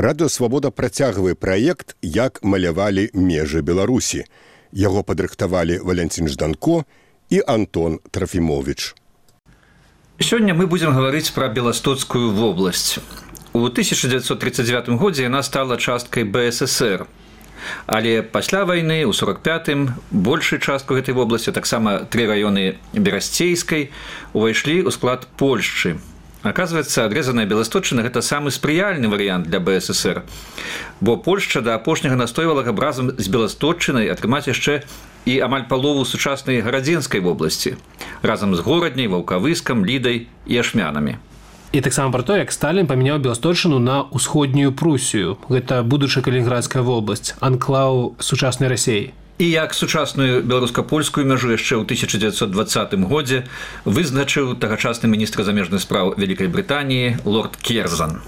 Радыё Свабода працягвае праект «Як малявалі межы Беларусі». Яго падрыхтавалі Валянцін Жданко і Антон Трафімовіч. Сёння мы будзем гаварыць пра Беластоцкую вобласць. У 1939 годзе яна стала часткай БССР. Але пасля вайны, у 45-м, большую частку гэтай вобласці, таксама 3 раёны Берасцейскай, увайшлі ў склад Польшчы. Оказывается, адрезаная Беласточчына – гэта самы спрыяльны варыянт для БССР, бо Польшча да апошняга настойвала, каб разам з Беласточчынай атрымаць яшчэ і амаль палову сучаснай Гарадзенскай вобласці, разам з Горадняй, Ваўкавыскам, Лідай і Ашмянамі. І таксама пра то, як Сталін памяняў Беласточчыну на ўсходнюю Прусію. Гэта будучая Калінінградская вобласць, анклаў сучаснай Расіі. І як сучасную беларуска-польскую мяжу яшчэ ў 1920 годзе вызначыў тагачасны міністр замежных спраў Вялікай Брытаніі лорд Керзан.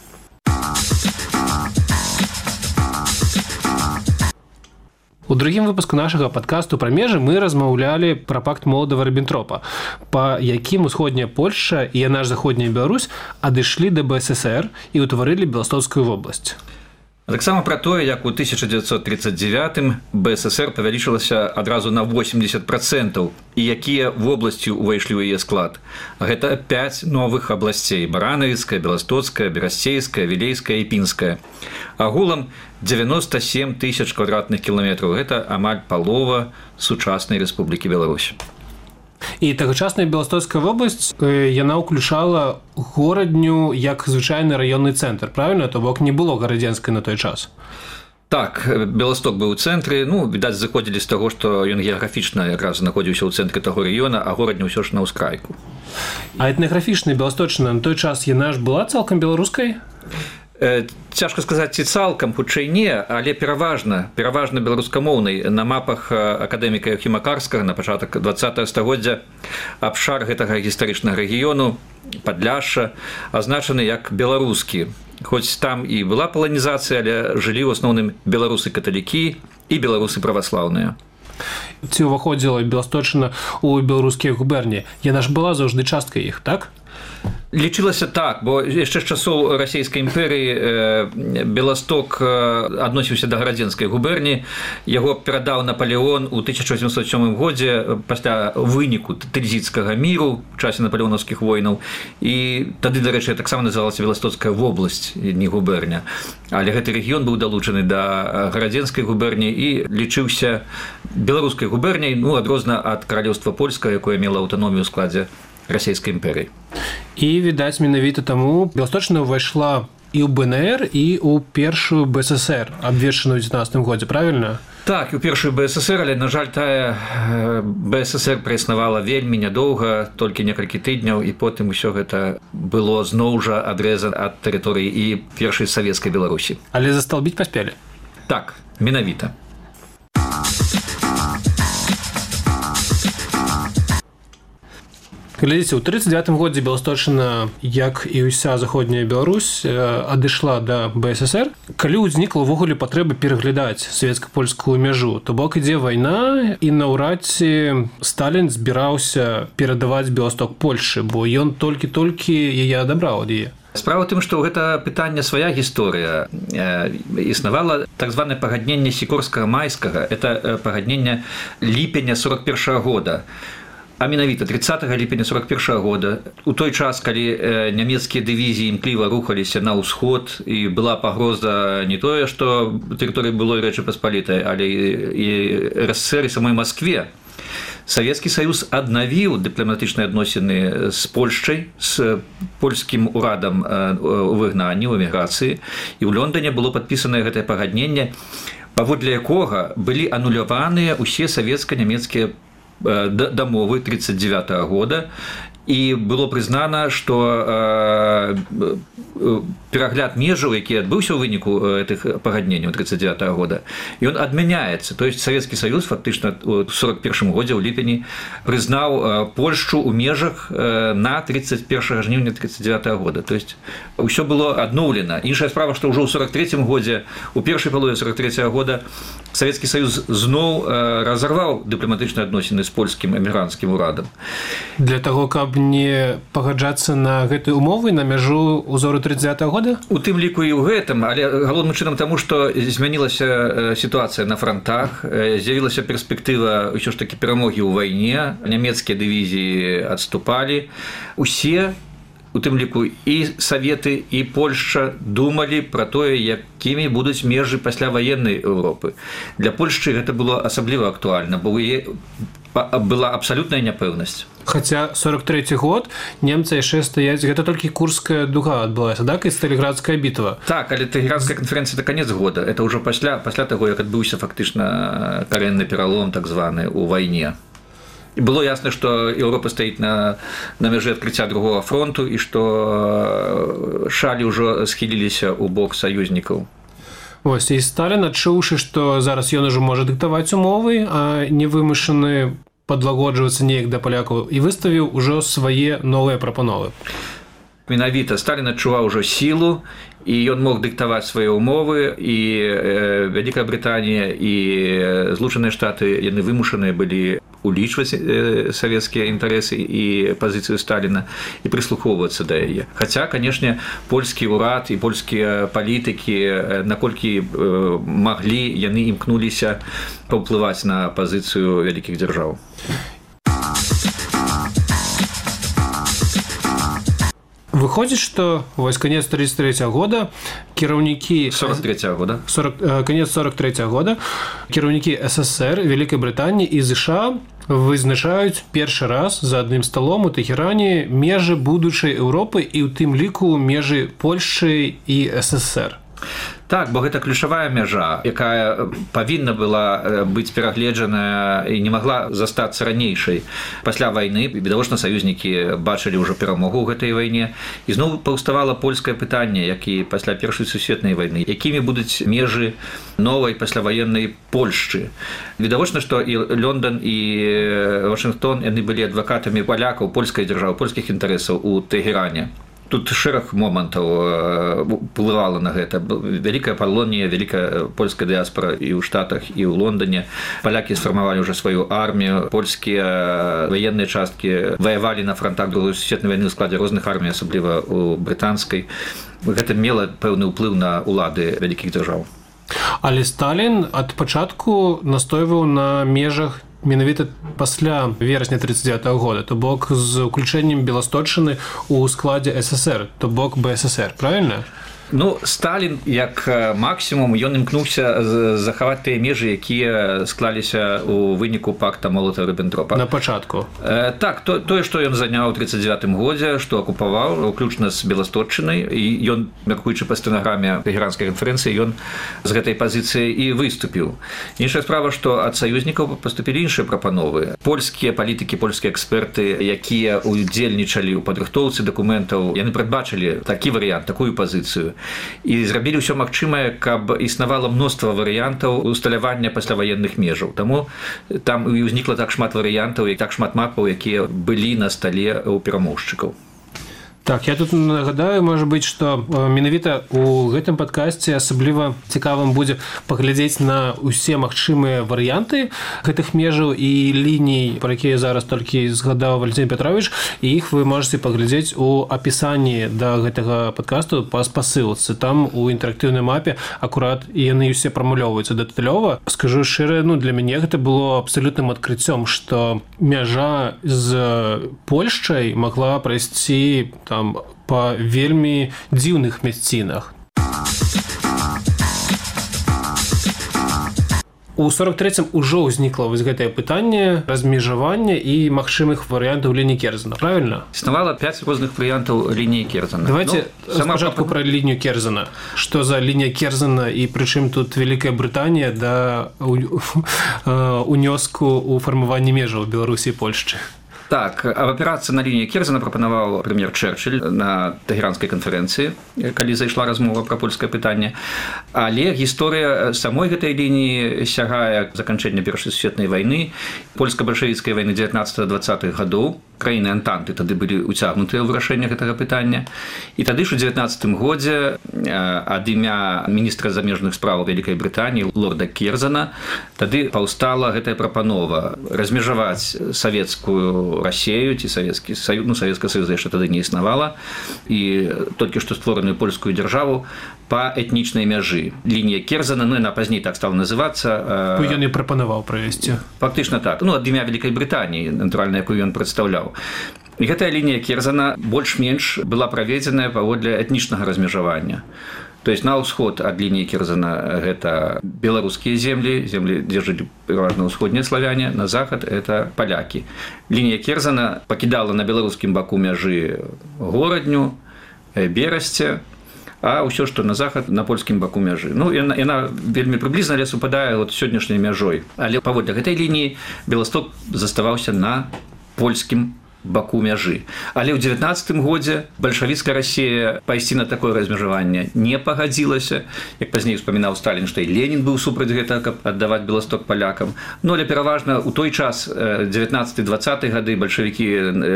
У другім выпуску нашага падкасту пра межы мы размаўлялі пра пакт Молотава-Ріббентропа, па якім усходняя Польшча і яна ж заходняя Беларусь адышлі да БССР і ўтварылі Беластоцкую вобласць. Таксама пра тое, як у 1939-м БССР павялічылася адразу на 80% і якія вобласці ўвайшлі ў яе склад. Гэта 5 новых абласцей – Баранавіцкая, Беластоцкая, Берасцейская, Вілейская і Пінская. Агулам 97 тысяч квадратных кіламетраў – гэта амаль палова сучаснай Рэспублікі Беларусь. І тагачасная Беластоцкая вобласць, яна ўключала Горадню як звычайны раённы цэнтр, правільна? То бок не было Гарадзенскай на той час. Так, Беласток быў у цэнтры, відаць, заходзілі з таго, што ён геаграфічна якраз знаходзіўся ў цэнтры таго раёна, а Горадня ўсё ж на ўскрайку. А этнаграфічная Беласточчына на той час яна ж была цалкам беларускай? Цяжка сказаць, ці цалкам, хутчэй не, але пераважна беларускамоўнай. На мапах акадэміка Хімакарскага на пачатак 20 стагоддзя абшар гэтага гістарычнага рэгіёну, Падляшша, азначаны як беларускі. Хоць там і была паланізацыя, але жылі ў асноўным беларусы-каталікі і беларусы праваслаўныя. Ці ўваходзіла Беласточчына ў беларускія губерні? Яна ж была заўжды часткай іх, так? Лічылася так, бо яшчэ з часоў Расійскай імперыі Беласток адносіўся да Гарадзенскай губерні. Яго перадаў Напалеон у 1807 годзе пасля выніку Тыльзіцкага міру ў часе напалеонаўскіх войнаў. І тады, дарэчы, таксама называлася Беластоцкая вобласць, не губерня. Але гэты рэгіён быў далучаны да Гарадзенскай губерні і лічыўся беларускай губерняй, адрозна ад каралеўства польскага, якое мела аўтаномію ў складзе Расійскай імперыі. І, відаць, менавіта таму Беласточчына ўвайшла і ў БНР, і ў першую БССР, абвешчаную ў 19 годзе, правільна? Так, і ў першую БССР, але, на жаль, тая БССР праіснавала вельмі нядоўга, толькі некалькі тыдняў, і потым усё гэта было зноў жа адрэзана ад тэрыторыі і першай савецкай Беларусі. Але засталбіць паспелі? Так, менавіта. Глядзіце, у 1939 годзе Беласточчына, як і ўся заходняя Беларусь, адышла да БССР. Калі ўзнікла ўвогуле патрэба пераглядаць савецка-польскую мяжу, то бок ідзе вайна, і наўрад ці Сталін збіраўся перадаваць Беласток Польшчы, бо ён толькі-толькі яе адабраў ад яе. Справа ў тым, што гэта пытанне свая гісторыя. Існавала так званае пагадненне Сікорскага-Майскага. Это пагадненне ліпеня 41 года. А менавіта 30 ліпеня 41 года, у той час, калі нямецкія дывізіі імкліва рухаліся на ўсход, і была пагроза не тое, што тэрыторыі былой Рэчы Паспалітай, але і РСР і самой Маскве, Савецкі Саюз аднавіў дыпламатычныя адносіны з Польшчай, з польскім урадам у выгнанні, у эміграцыі, і ў Лондоне было падпісанае гэтае пагадненне, паводле якога былі ануляваныя ўсе савецка-нямецкія дамовы 1939 года, і было прызнана, што перагляд межаў, які адбыўся ў выніку гэтых пагадненняў 1939 года, ён адмяняецца. То есть Савецкі Саюз фактычна ў 1941 годзе ў ліпені прызнаў Польшчу ў межах на 31 жніўня 1939 года. То есть ўсё было адноўлена. Іншая справа, што ўжо ў 1943 годзе, у першай палове 1943 года Савецкі Саюз зноў разарваў дыпламатычныя адносіны з польскім эмігранцкім урадам. Для таго, каб не пагаджацца на гэтыя умовы на мяжу узору 30-го года? У тым ліку і ў гэтым, але галоўным чынам таму, што змянілася сітуацыя на фронтах, з'явілася перспектыва ўсё ж такі перамогі ў вайне, нямецкія дывізіі адступалі. Усе, у тым ліку і Саветы, і Польшча думалі пра тое, якімі будуць межы пасляваеннай Еўропы. Для Польшчы гэта было асабліва актуальна, бо была абсалютная няпэўнасць. Хаця 43-й год немцы яшчэ стаяць, гэта толькі Курская дуга адбылася, так, і Сталінградская бітва. Так, але Тэгеранская канферэнцыя – это канец года. Это ўжо пасля таго, як адбыўся фактычна карэнны пералом, так званы, у вайне. І было ясна, што Еўропа стаіць на мяжы адкрыцця другога фронту і што шалі ўжо схіліліся ў бок саюзнікаў. Вось, і Сталін, адчуўшы, што зараз ён ужо можа дыктаваць умовы, а не вымушаны падлагоджвацца неяк да палякаў, і выставіў ужо свае новыя прапановы. Менавіта Сталін адчуваў ужо сілу, і ён мог дыктаваць свае ўмовы, і Вялікая Брытанія і Злучаныя Штаты, яны вымушаныя былі улічваць савецкія інтарэсы і пазіцыю Сталіна і прыслухоўвацца да яе. Хаця, канешне, польскі ўрад і польскія палітыкі, наколькі маглі, яны імкнуліся паўплываць на пазіцыю вялікіх дзяржаў. Выходзіць, што вось канец 33-го года кіраўнікі 43-го года. Канец 43-го года кіраўнікі СССР, Вялікай Брытаніі і ЗША вызначаюць першы раз за адным сталом у Тэхеране межы будучай Еўропы і ў тым ліку межы Польшчы і СССР. Так, бо гэта ключавая мяжа, якая павінна была быць перагледжаная і не магла застацца ранейшай. Пасля вайны, відавочна, саюзнікі бачылі ўжо перамогу ў гэтай вайне, і зноў паўставала польскае пытанне, як і пасля Першай сусветнай вайны, якімі будуць межы новай пасляваеннай Польшчы. Відавочна, што і Лондон, і Вашынгтон, яны былі адвакатамі палякаў, польскай дзяржавы, польскіх інтарэсаў у Тэгеране. Тут шэраг момантаў уплывала на гэта. Вялікая Палонія, вялікая польская дыяспара і ў Штатах, і ў Лондоне. Палякі сфармавалі ўжо сваю армію, польскія ваенныя часткі ваявалі на фронтах Другой сусветнай вайны ў складзе розных армій, асабліва ў брытанскай. Гэта мела пэўны ўплыў на ўлады вялікіх дзяржаў. Але Сталін ад пачатку настойваў на межах менавіта пасля верасня 39-го года, то бок з уключэннем Беласточчыны ў складзе СССР, то бок БССР, правильно? Ну, Сталін, як максімум, ён імкнуўся захаваць тыя межы, якія склаліся ў выніку пакта Молотава-Ріббентропа. На пачатку. Так, тое, што ён заняў у 39-м годзе, што акупаваў, уключна з Беласточчынай, і ён, мяркуючы па стэнаграме Тэгеранскай канферэнцыі, ён з гэтай пазіцыі і выступіў. Іншая справа, што ад саюзнікаў паступілі іншыя прапановы. Польскія палітыкі, польскія эксперты, якія удзельнічалі ў падрыхтоўцы дакументаў, яны прадбачылі такі варыянт, такую пазіцыю. І зрабілі ўсё магчымае, каб існавала мноства варыянтаў усталявання пасляваенных межаў. Таму там і ўзнікла так шмат варыянтаў і так шмат мапаў, якія былі на стале ў перамоўшчыкаў. Так, я тут нагадаю, можа быць, што менавіта ў гэтым падкасці асабліва цікавым будзе паглядзець на ўсе магчымыя варыянты гэтых межаў і ліній, пра якія зараз толькі згадаў Валентин Петрович, і іх вы можаце паглядзець у апісанні да гэтага падкасту па спасылцы. Там у інтэрактыўнай мапе акурат яны ўсе прамулёўваюцца дэталёва. Скажу шчыра, для мяне гэта было абсалютным адкрыццём, што мяжа з Польшчай магла прайсці па вельмі дзіўных мясцінах. У 43-м ужо ўзнікла вось гэтае пытанне размежавання і магчымых варыянтаў лініі Керзена, правильно? Існавала 5 розных варыянтаў лініі Керзена. Давайте спачатку пра лінію Керзена. Што за лінія Керзена і прычым тут Вялікая Брытанія да унёску ў фармаванні межаў Беларусі і Польшчы? Так, аперацыя на лініі Керзена прапанаваў прэм'ер Чэрчыль на Тэгеранскай канферэнцыі, калі зайшла размова пра польскае пытанне. Але гісторыя самой гэтай лініі сягае заканчэння Першай сусветнай вайны, польска-бальшавіцкай вайны 19-20-х гадоў. Краіны Антанты тады былі уцягнутыя ў вырашэнне гэтага пытання. І тады ж у 19-м годзе ад імя міністра замежных спраў Вялікай Брытаніі лорда Керзена тады паўстала гэтая прапанова размежаваць савецкую у Расею ці Савецкі Саюз, ну, Савецкага Саюза яшчэ тады не існавала, і толькі што створаную польскую дзяржаву па этнічнай мяжы. Лінія Керзана, ну, яна пазней так стала называцца. Ён і прапанаваў правесці. Фактычна так. Ну, ад імя Вялікай Брытаніі, натуральна, якую ён прадстаўляў. І гэтая лінія Керзана больш-менш была праведзеная паводле этнічнага размежавання. То есть на ўсход ад лініі Керзана гэта беларускія землі, дзе жылі пераважна ўсходнія славяне, на захад это палякі. Лінія Керзана пакідала на беларускім баку мяжы Горадню, Берасце, а ўсё, што на захад, на польскім баку мяжы. Ну, яна вельмі прыблізна, але супадае вот сённяшняй мяжой. Але паводле гэтай лініі Беласток заставаўся на польскім баку мяжы. Але ў 19 годзе бальшавіцкая Расія пайсці на такое размежаванне не пагадзілася. Як пазней успамінаў Сталін, што і Ленін быў супраць гэтага, каб аддаваць Беласток палякам. Ну, але пераважна ў той час, 19-20 гады, бальшавікі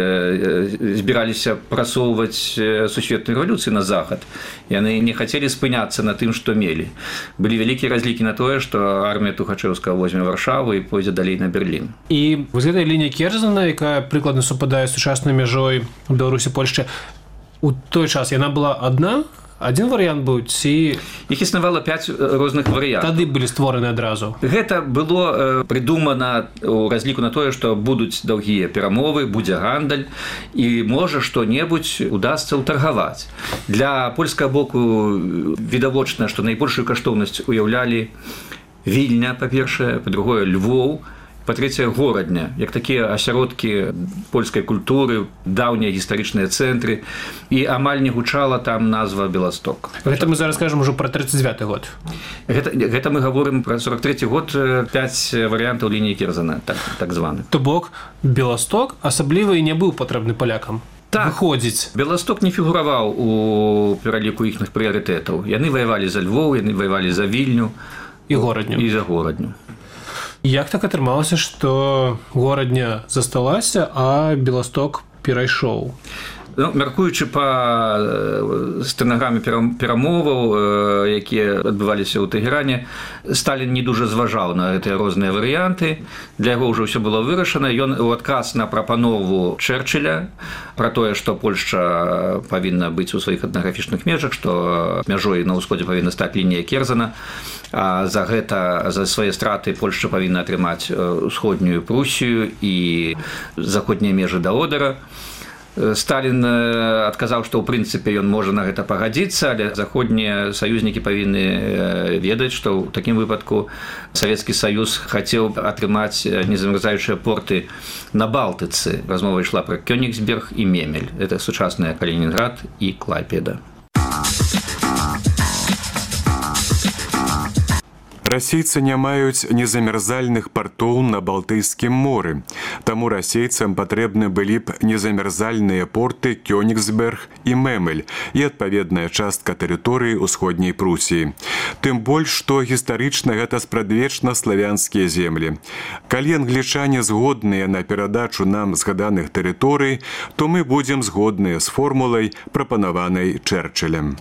збіраліся прасоўваць сусветную рэвалюцыю на захад. Яны не хацелі спыняцца на тым, што мелі. Былі вялікія разлікі на тое, што армія Тухачэўскага возьме Варшаву і пойдзе далей на Берлін. І вось гэтая лінія Керзана, якая прыкладна супадае з сучаснай мяжой Беларусі, Польшчы, у той час яна была адна? Адзін варыянт быў, ці... Іх існавала 5 розных варыянтаў. Тады былі створаны адразу. Гэта было прыдумана ў разліку на тое, што будуць даўгія перамовы, будзе гандаль, і можа што-небудзь удасца ўтаргаваць. Для польскага боку відавочна, што найбольшую каштоўнасць уяўлялі Вільня, па-першае, па-другое, Львоў, па-трэцяе, Горадня, як такія асяродкі польскай культуры, даўнія гістарычныя цэнтры, і амаль не гучала там назва Беласток. Гэта мы зараз кажам ужо пра 39-й год. Гэта мы гаворым пра 43-й год, 5 варыянтаў лініі Керзана, так званы. То бок, Беласток асабліва і не быў патрэбны палякам. Так, выходзіць. Беласток не фігураваў у пераліку іхных прыярытэтаў. Яны ваявалі за Львоў, яны ваявалі за Вільню і Горадню. І за Горадню. Як так атрымалася, што Горадня засталася, а Беласток перайшоў? Ну, мяркуючы па стэнаграме перамоваў, якія адбываліся ў Тэгеране, Сталін не дужа зважаў на гэтыя розныя варыянты. Для яго ўжо ўсё было вырашана. Ён у адказ на прапанову Чэрчыля пра тое, што Польшча павінна быць у сваіх этнаграфічных межах, што мяжой на ўсходзе павінна стаць лінія Керзана, а за гэта, за свае страты Польшча павінна атрымаць усходнюю Прусію і заходнія межы да Одера. Сталін адказаў, што ў прынцыпе ён можа на гэта пагадзіцца, але заходнія саюзнікі павінны ведаць, што ў такім выпадку Савецкі Саюз хацеў атрымаць незамярзаючыя порты на Балтыцы. Размова ішла пра Кёнігсберг і Мемель. Гэта сучасныя Калінінград і Клайпеда. Расейцы не маюць незамярзальных партоў на Балтыйскім моры, таму расейцам патрэбны былі б незамярзальныя порты Кёнігсберг і Мемель і адпаведная частка тэрыторыі ўсходняй Прусіі. Тым больш, што гістарычна гэта спрадвечна славянскія землі. Калі англічане згодныя на перадачу нам згаданых тэрыторый, то мы будзем згодныя з формулай, прапанаванай Чэрчылем.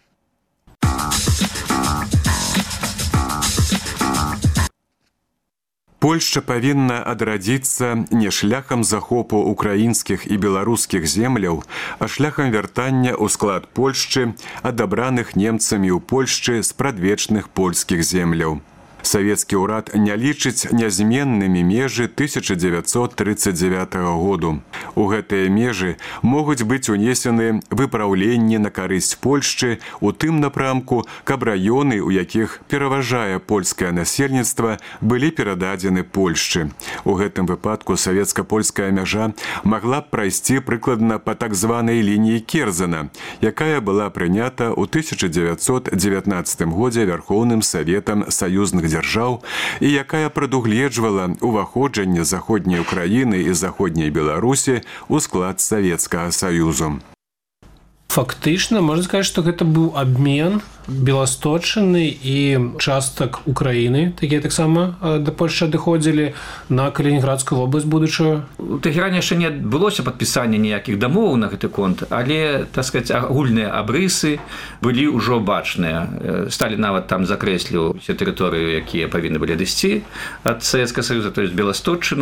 Польшча павінна адрадзіцца не шляхам захопу украінскіх і беларускіх земляў, а шляхам вяртання ў склад Польшчы, адабраных немцамі ў Польшчы з прадвечных польскіх земляў. Савецкі ўрад не лічыць нязменнымі межы 1939 году. У гэтыя межы могуць быць унесены выпраўленні на карысць Польшчы у тым напрамку, каб раёны, у якіх пераважае польскае насельніцтва, былі перададзены Польшчы. У гэтым выпадку савецка-польская мяжа магла б прайсці прыкладна па так званай лініі Керзана, якая была прынята ў 1919 годзе Вярхоўным Саветам саюзных дзяржаў і якая прадугледжвала ўваходжанне заходняй Украіны і заходняй Беларусі ў склад Савецкага Саюзу. Фактычна, можна сказаць, што гэта быў абмен беласточчыны і частак Украіны, такія таксама да Польшчы адыходзілі на Калінінградскую вобласць будучую. У Тэгеране яшчэ не адбылося падпісання ніякіх дамоваў на гэты конт, але, так сказаць, агульныя абрысы былі ўжо бачныя. Сталін нават там закрэсліў усе тэрыторыі, якія павінны былі адысці ад Савецкага Саюза, то есть Беласточчыну.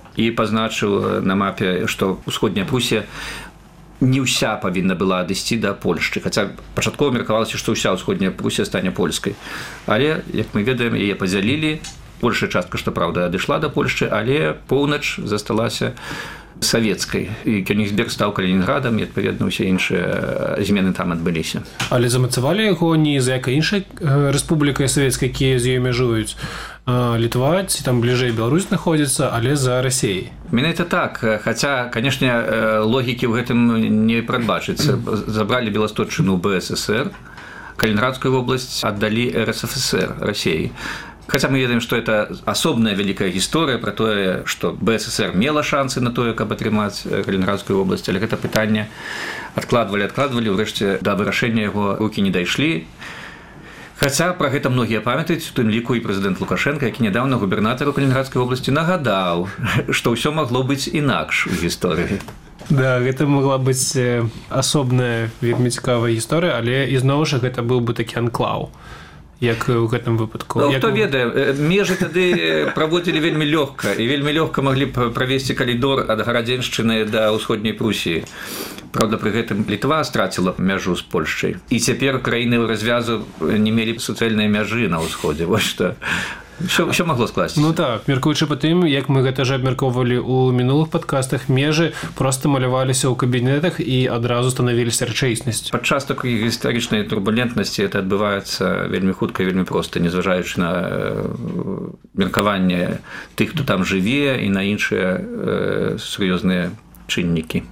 і пазначыў на мапе, што ўсходняя Прусія не ўся павінна была адысці да Польшчы, хаця пачаткова меркавалася, што ўся ўсходняя Прусія стане польскай. Але, як мы ведаем, яе падзялілі. Большая частка, што праўда, адышла да Польшчы, але поўнач засталася савецкай. І Кёнігсберг стаў Калінінградам, і, адпаведна, усе іншыя змены там адбыліся. Але замацавалі яго не за якай іншай рэспублікай савецкай, якія з ёй мяжуюць. Літва, ці там бліжэй Беларусь знаходзіцца, але за Расіяй. Менавіта так, хаця, канешне, логікі ў гэтым не прадбачыцца. Забралі Беласточчыну ў БССР, Калінінградскую вобласць аддалі РСФСР, Расіі. Хаця мы ведаем, што это асобная вялікая гісторыя пра тое, што БССР мела шансы на тое, каб атрымаць Калінінградскую вобласць, але гэта пытанне адкладвалі, ўрэшце да вырашэння яго рукі не дайшлі. Хаця пра гэта многія памятаюць, у тым ліку і прэзідэнт Лукашенка, які нядаўна губернатару Калінінградскай вобласці нагадаў, што ўсё магло быць інакш у гісторыі. Да, гэта могла быць асобная вельмі цікавая гісторыя, але ізноў жа гэта быў бы такі анклаў, як у гэтым выпадку. Ну, хто ведае, межы тады праводзілі вельмі лёгка, і вельмі лёгка маглі б правесці калідор ад Гарадзеншчыны да ўсходняй Прусіі. Праўда, пры гэтым Літва страціла мяжу з Польшчай. І цяпер краіны развязу не мелі суцэльныя мяжы на ўсходзе. Вось што. Усё магло скласціся. Ну так, меркуючы па тым, як мы гэта ж абмяркоўвалі ў мінулых падкастах, межы проста маляваліся ў кабінетах і адразу станавіліся рэчаіснасцю. Падчас такой гістарычнай турбулентнасці это адбываецца вельмі хутка і вельмі проста, незважаючы на меркаванне тых, хто там жыве, і на іншыя сур'ёзныя чыннікі.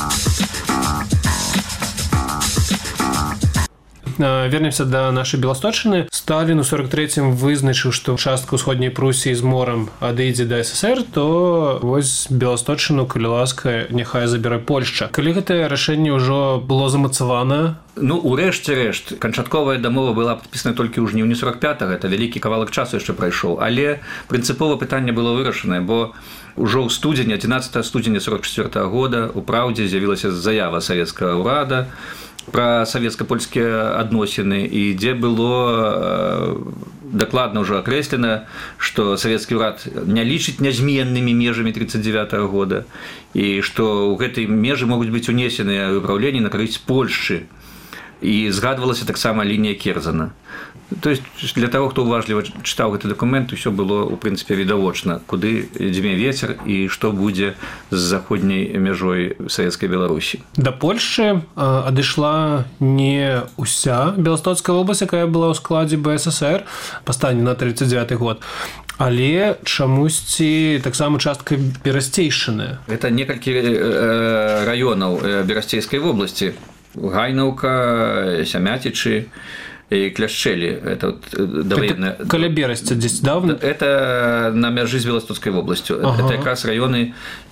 Вернемся да нашай Беласточчыны. Сталін у 43-м вызначыў, што частка ўсходняй Прусіі з морам адыдзе да СССР, то вось Беласточчыну, калі ласка, няхай забярэ Польшча. Калі гэтае рашэнне ўжо было замацавана? Ну, урэшце рэшт, канчатковая дамова была падпісана толькі ў жніўні 45-го, это вялікі кавалак часу яшчэ прайшоў, але прынцыпова пытанне было вырашанае, бо ўжо ў студзені, 11 студзеня 44-го года у «Праўдзе» з'явілася заява савецкага ўрада пра савецка-польскія адносіны, і дзе было дакладна ўжо акрэслена, што савецкі ўрад не лічыць нязменнымі межамі 39-го года, і што ў гэтай межы могуць быць унесеныя выпраўленні на карысць Польшчы. І згадвалася таксама лінія Керзана. То есть для таго, хто уважліва чытаў гэты дакумент, усё было, у прынцыпе, відавочна, куды дзьме вецер і што будзе з заходняй мяжой савецкай Беларусі. Да Польшчы адышла не ўся Беластоцкая вобласць, якая была ў складзе БССР па стане на 39 год, але чамусьці таксама частка Берасцейшчыны. Гэта некалькі раёнаў Берасцейскай вобласці. Гайнаўка, Сямяцічы и Кляшчэлі. Это вот довоенная... Каля Берасця здесь давно? Это на мяжы з Беластоцкай вобласцю. Ага. Это якраз раёны,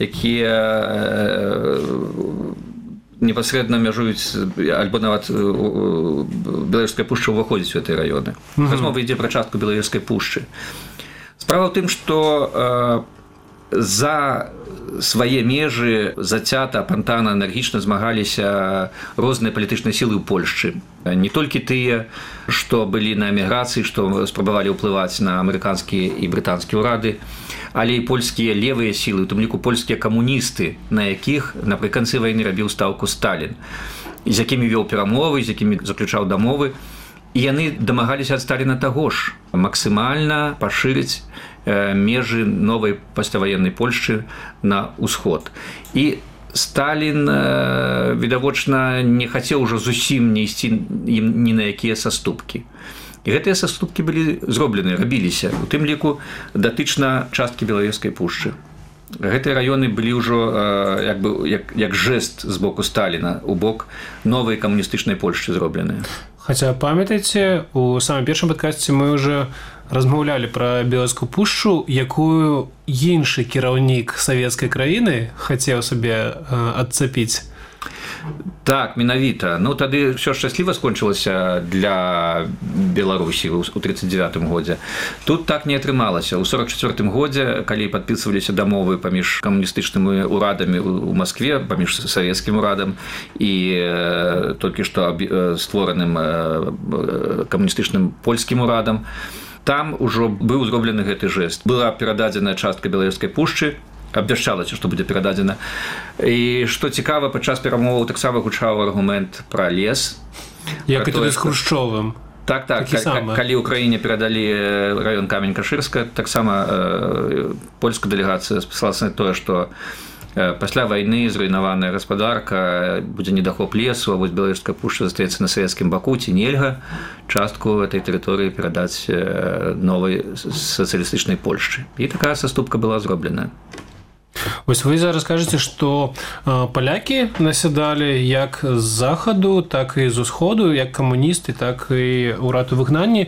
якія непасрэдна мяжуюць, альбо нават Белавежская пушча ўваходзіць у гэтай раёны. Размова ідзе пра частку Белавежскай пушчы. Справа ў тым, што за свае межы зацята, апантана, энергічна змагаліся розныя палітычныя сілы ў Польшчы. Не толькі тыя, што былі на эміграцыі, што спрабавалі ўплываць на амерыканскія і брытанскія ўрады, але і польскія левыя сілы, у тым ліку польскія камуністы, на якіх напрыканцы вайны рабіў стаўку Сталін, з якімі вёў перамовы, з якімі заключаў дамовы. І яны дамагаліся ад Сталіна таго ж, максімальна пашырыць межы новай пасляваеннай Польшчы на ўсход. І Сталін, відавочна, не хацеў ужо зусім не ісці ні на якія саступкі. І гэтыя саступкі былі зроблены, рабіліся, у тым ліку датычна часткі Белавежскай пушчы. Гэтыя раёны былі ўжо як жэст з боку Сталіна у бок новай камуністычнай Польшчы зробленыя. Хаця, памятаеце, у самым першым падкасці мы ўжо размаўлялі пра Белавежскую пушчу, якую іншы кіраўнік савецкай краіны хацеў сабе адцапіць. Так, менавіта. Ну, тады ўсё шчасліва скончылася для Беларусі ў 39-м годзе. Тут так не атрымалася. У 44-м годзе, калі падпісваліся дамовы паміж камуністычнымі ўрадамі ў Маскве, паміж савецкім урадам і толькі што створаным камуністычным польскім урадам, там ужо быў зроблены гэты жэст. Была перададзеная частка Белавежскай пушчы, абвяшчалася, што будзе перададзена. І што цікава, падчас перамоваў таксама гучаў аргумент пра лес. Як і туды з Хрушчовым. Так, калі ўкраіне перадалі раён Камень-Кашырска, таксама польская дэлегацыя спасалася на тое, што пасля вайны зруйнаваная гаспадарка, будзе недахоп лесу, а вось Беларуская пушча застаецца на савецкім баку, ці нельга частку этой тэрыторыі перадаць новай сацыялістычнай Польшчы. І такая саступка была зроблена. Вось вы зараз кажаце, што палякі насядалі як з захаду, так і з усходу, як камуністы, так і ўрад у выгнанні,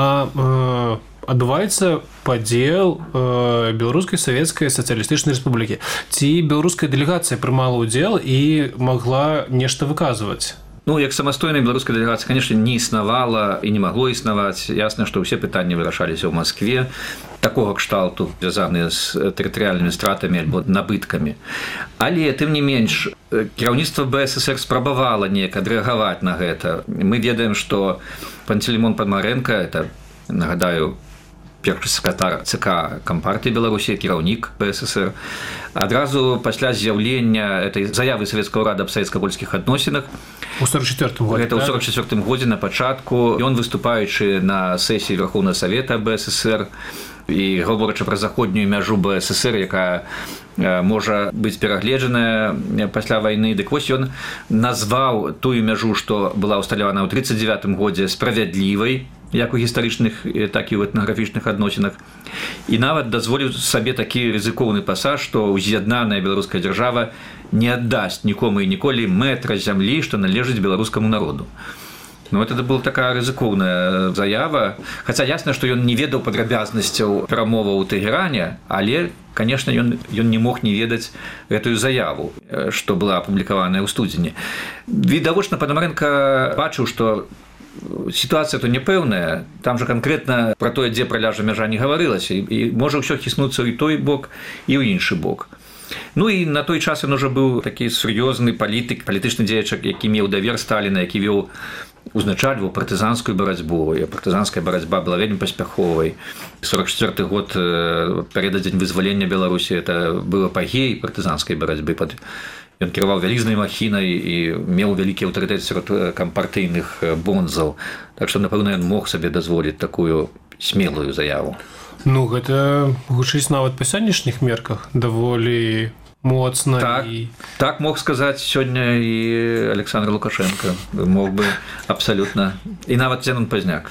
а адбываецца падзел Беларускай савецкай сацыялістычнай рэспублікі. Ці беларуская дэлегацыя прымала ўдзел і магла нешта выказваць? Ну, як самастойная беларуская дэлегацыя, конечно, не існавала і не магло існаваць. Ясна, што ўсе пытанні вырашаліся ў Маскве, такога кшталту, звязаныя з тэрытарыяльнымі стратамі альбо набыткамі. Але, тым не менш, кіраўніцтва БССР спрабавала неяк адрэагаваць на гэта. Мы ведаем, што Пантелеймон Падмарэнка, это, нагадаю, першы сакратар ЦК Кампартыі Беларусі, кіраўнік БССР, адразу пасля з'яўлення этой заявы савецкага ўрада аб савецка-польскіх адносінах у 44-м годзе. Гэта ў 44-м годзе на пачатку. Ён, выступаючы на сесіі Верхоўнага Савета БССР і гаворачы пра заходнюю мяжу БССР, якая можа быць перагледжаная пасля вайны, дык вось ён назваў тую мяжу, што была ўсталявана ў 39-м годзе, справядлівай, як у гістарычных, так і ў этнаграфічных адносінах. І нават дазволіў сабе такі рызыкоўны пасаж, што уз'яднаная беларуская дзяржава не аддасць нікому і ніколі метра зямлі, што належыць беларускаму народу. Ну, это была такая рызыкоўная заява. Хаця ясна, што ён не ведаў падрабязнасцяў перамоваў у Тэгеране, але, конечно, ён не мог не ведаць гэтую заяву, што была апублікаваная ў студзені. Відавочна, Падмарэнка бачыў, што сітуацыя то няпэўная, там жа канкрэтна пра тое, дзе праляжа мяжа, не гаварылася, і можа ўсё хіснуцца і той бок, і ў іншы бок. Ну і на той час ён ужо быў такі сур'ёзны палітык, палітычны дзеяч, які меў давер Сталіна, які вёў, узначальваў партызанскую барацьбу, і партызанская барацьба была вельмі паспяховай. 44-й год, перададзень вызвалення Беларусі, это быў апагей партызанскай барацьбы. Ён кіраваў вялізнай махінай і меў вялікі аўтарытэт сярод кампартыйных бонзаў. Так што, напэўна, ён мог сабе дазволіць такую смелую заяву. Ну, гэта гучыць нават па сённяшніх мерках даволі моцна. Так мог сказаць сёння і Александр Лукашенко. Мог бы абсалютна. І нават Зенон Пазняк.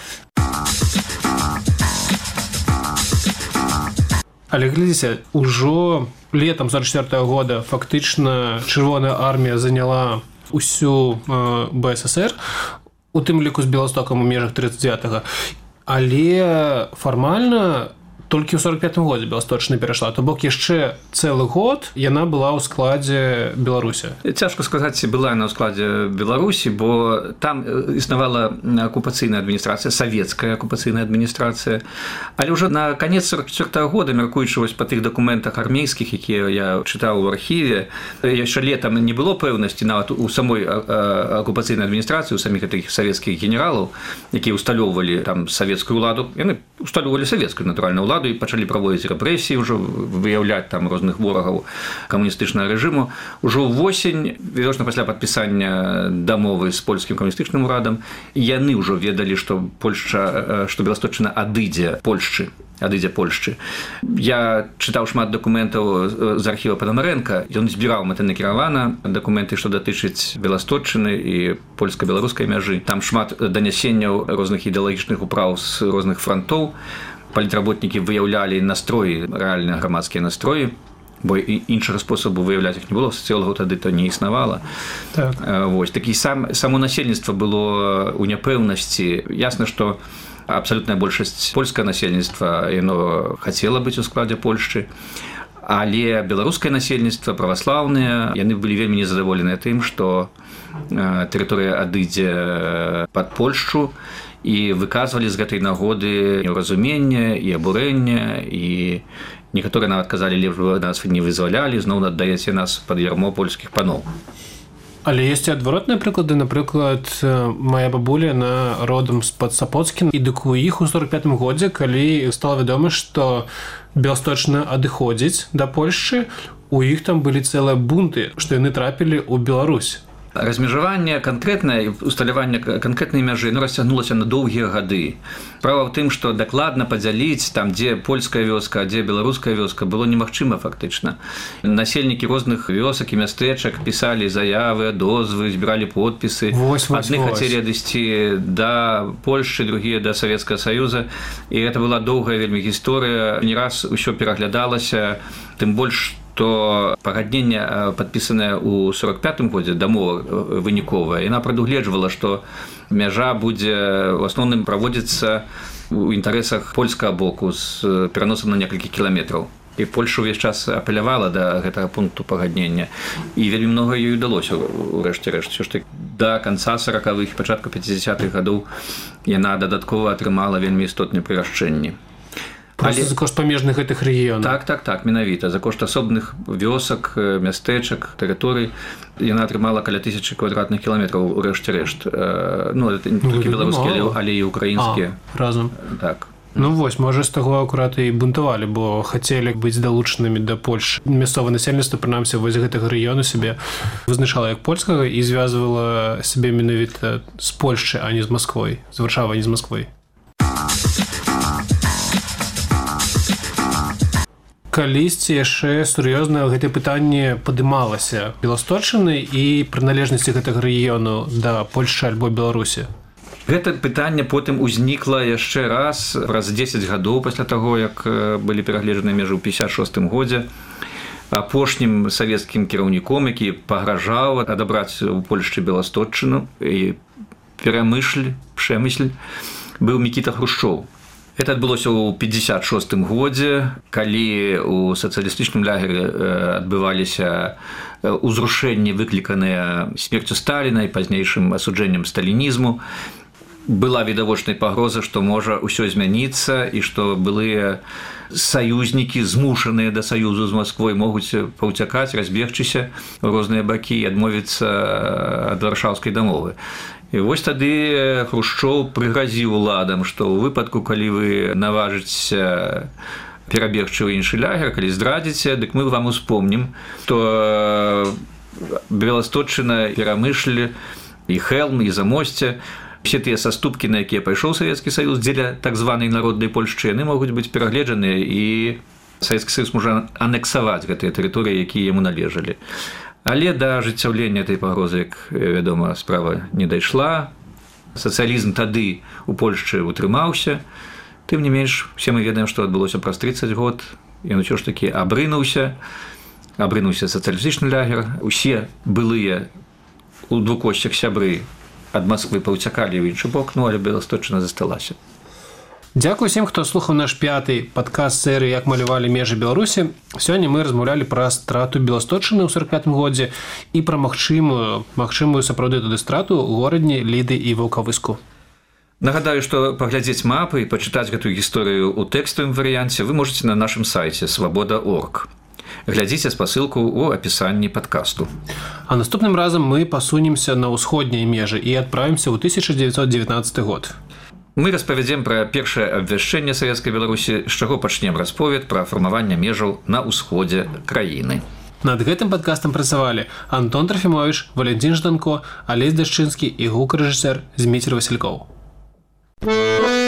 Але глядзіце, ужо летам 44-го года фактычна Чырвоная армія заняла усю БССР, у тым ліку з Беластокам у межах 39-го. Але фармальна толькі ў 45-м годзе Беласточная перайшла, то бок яшчэ цэлы год яна была ў складзе Беларусі. Цяжка сказаць, ці была яна ў складзе Беларусі, бо там існавала акупацыйная адміністрацыя, савецкая акупацыйная адміністрацыя. Але ўжо на канец 44-го года, мяркуючы вось па тых дакументах армейскіх, якія я чытаў у архіве, яшчэ летам не было пэўнасці нават у самой акупацыйнай адміністрацыі, у саміх гэтых савецкіх генералаў, якія ўсталёўвалі там савецкую ўладу. Яны ўсталёўвалі савецкую, натуральна, ўладу, і пачалі праводзіць рэпрэсіі, ўжо выяўляць там розных ворагаў камуністычнага рэжыму. Ужо ўвосень, відавочна пасля падпісання дамовы з польскім камуністычным урадам, яны ўжо ведалі, што Польшча, што Беласточчына адыдзе Польшчы. Я чытаў шмат дакументаў з архіва Падмарэнка, ён збіраў мэтанакіравана дакументы, што датычыць Беласточчыны і польска-беларускай мяжы. Там шмат данясенняў розных ідэалагічных управ з розных франтоў. Палітработнікі выяўлялі настроі, рэальныя грамадскія настроі, бо іншага спосабу выяўляць іх не было, сацыёлагаў тады то не існавала. Так. Вось, такі само насельніцтва было ў няпэўнасці. Ясна, што абсалютная большасць польскае насельніцтва, яно хацела быць у складзе Польшчы, але беларускае насельніцтва, праваслаўныя, яны былі вельмі незадаволеныя тым, што тэрыторыя адыдзе пад Польшчу, і выказвалі з гэтай нагоды неўразумення і абурэння, і некаторыя нават казалі, лепш бы нас не вызвалялі, зноў аддаеце нас пад ярмо польскіх паноў. Але ёсць і адваротныя прыклады. Напрыклад, моя бабуля, яна родам з-пад Сапоцкін, і дык у іх у 45-м годзе, калі стала вядома, што Беласточна адыходзіць да Польшчы, у іх там былі цэлыя бунты, што яны трапілі ў Беларусь. Размежаванне канкрэтнае, усталяванне канкрэтнай мяжы расцягнулася на доўгія гады. Справа ў тым, што дакладна падзяліць там, дзе польская вёска, а дзе беларуская вёска, было немагчыма фактычна. Насельнікі розных вёсак і мястэчак пісалі заявы, дозвы, збіралі подпісы. Адны хацелі адысці да Польшчы, другія да Савецкага Саюза. І гэта была доўгая вельмі гісторыя. Не раз усё пераглядалася, тым больш, то пагадненне, падпісанае ў 45-м годзе, дамова выніковая, яна прадугледжвала, што мяжа будзе ў асноўным праводзіцца ў інтарэсах польскага боку з пераносам на некалькі кіламетраў. І Польша ўвесь час апелявала да гэтага пункту пагаднення. І вельмі многа ёй удалося ў рэшце-рэшт. Усё ж такі да канца 40-х, пачатку 50-х гадоў яна дадаткова атрымала вельмі істотныя прырашчэнні. Просто за кошт памежных гэтых рэгіёнаў. Так, менавіта. За кошт асобных вёсак, мястэчак, тэрыторый яна атрымала каля 1000 квадратных кіламетраў у рэшце-рэшт. Ну, это не толькі беларускія, але і украінскія. Разам. Так. Ну вось, можа, з таго акурат і бунтавалі, бо хацелі быць далучанымі да Польшы. Мясцовае насельніцтва, прынамсі, вось гэтага рэгіёну сябе вызначала як польскага і звязвала сябе менавіта з Польшчы, а не з Масквой, з Варшавай, а не з Масквой. Калісьці яшчэ сур'ёзна гэтае пытанне падымалася Беласточчыны і прыналежнасці гэтага рэгіёну да Польшчы альбо Беларусі. Гэта пытанне потым узнікла яшчэ раз, праз 10 гадоў пасля таго, як былі перагледжаныя межы ў 56-м годзе. Апошнім савецкім кіраўніком, які пагражаў адабраць у Польшчы Беласточчыну і Перамышль, быў Мікіта Хрушчоў. Это адбылося ў 56-м годзе, калі ў сацыялістычным лагеры адбываліся ўзрушэнні, выкліканыя смерцю Сталіна і пазнейшым асуджэннем сталінізму. Была відавочная пагроза, што можа ўсё змяніцца і што былыя саюзнікі, змушаныя да саюзу з Масквой, могуць паўцякаць, разбегчыся ў розныя бакі і адмовіцца ад варшаўскай дамовы. І вось тады Хрушчоў прыгразіў уладам, што ў выпадку, калі вы наважыцеся перабегчы ў іншы лагер, калі здрадзіце, дык мы вам успомнім, што Беласточчына, Перамышль, і Хэлм, і Замосце, все тыя саступкі, на якія пайшоў Савецкі Саюз дзеля так званай народнай Польшчы, яны могуць быць перагледжаныя, і Савецкі Саюз можа анексаваць гэтыя тэрыторыі, якія яму належалі. Але да ажыццяўлення этой пагрозы, як вядома, справа не дайшла. Сацыялізм тады у Польшчы утрымаўся. Тым не менш, усе мы ведаем, што адбылося праз 30 год. Ён усё ж такі абрынуўся сацыялістычны лагер. Усе былыя у двукосцях сябры ад Масквы паўцякалі ў іншы бок, ну, але Беласточчына засталася. Дзякуй усім, хто слухаў наш 5-й падкаст серыі «Як малявалі межы Беларусі». Сёння мы размаўлялі пра страту Беласточчыны ў 45-м годзе і пра магчымую сапраўды туды страту ў горадні Ліды і Ваўкавыску. Нагадаю, што паглядзець мапы і пачытаць гэтую гісторыю ў тэкставым варыянце вы можаце на нашым сайце свабода.орг. Глядзіце спасылку ў апісанні падкасту. А наступным разам мы пасунемся на ўсходнія межы і адправімся ў 1919 год. Мы распавядзем пра першае абвяшчэнне Савецкай Беларусі, з чаго пачнем расповед пра фармаванне межаў на ўсходзе краіны. Над гэтым падкастам працавалі Антон Трафімовіч, Валентин Жданко, Алесь Дашчынскі і гукарэжысэр Зміцер Васількоў.